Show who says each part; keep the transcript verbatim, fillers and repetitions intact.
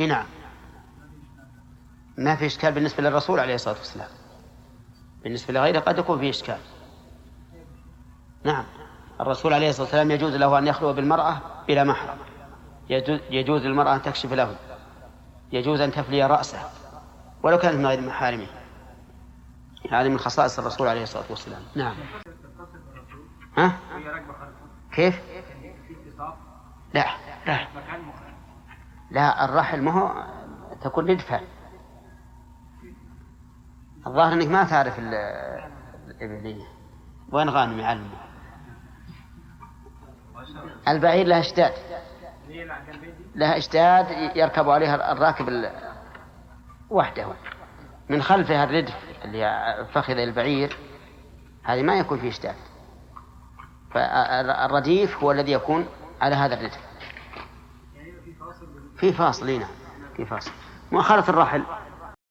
Speaker 1: إيه نعم، ما في إشكال بالنسبة للرسول عليه الصلاة والسلام، بالنسبة لغيره قد يكون في إشكال. نعم، الرسول عليه الصلاة والسلام يجوز له أن يخلو بالمرأة بلا محرم، يجوز للمرأة أن تكشف له، يجوز أن تفلي رأسه ولو كانت من غير محارمه، هذه من خصائص الرسول عليه الصلاة والسلام. نعم. ها؟ كيف؟ لا لا لا، الرحل ما هو تكون ندفع. الظاهر أنك ما تعرف الإبلية. وين غانم يعلمه؟ البعير لها اشتاد، لها اشتاد يركب عليها الراكب وحده، من خلفها الردف اللي فخذ البعير، هذه ما يكون فيه اشتاد، فالرديف هو الذي يكون على هذا الردف. في فاصل، في فاصل، مؤخرة الرحل.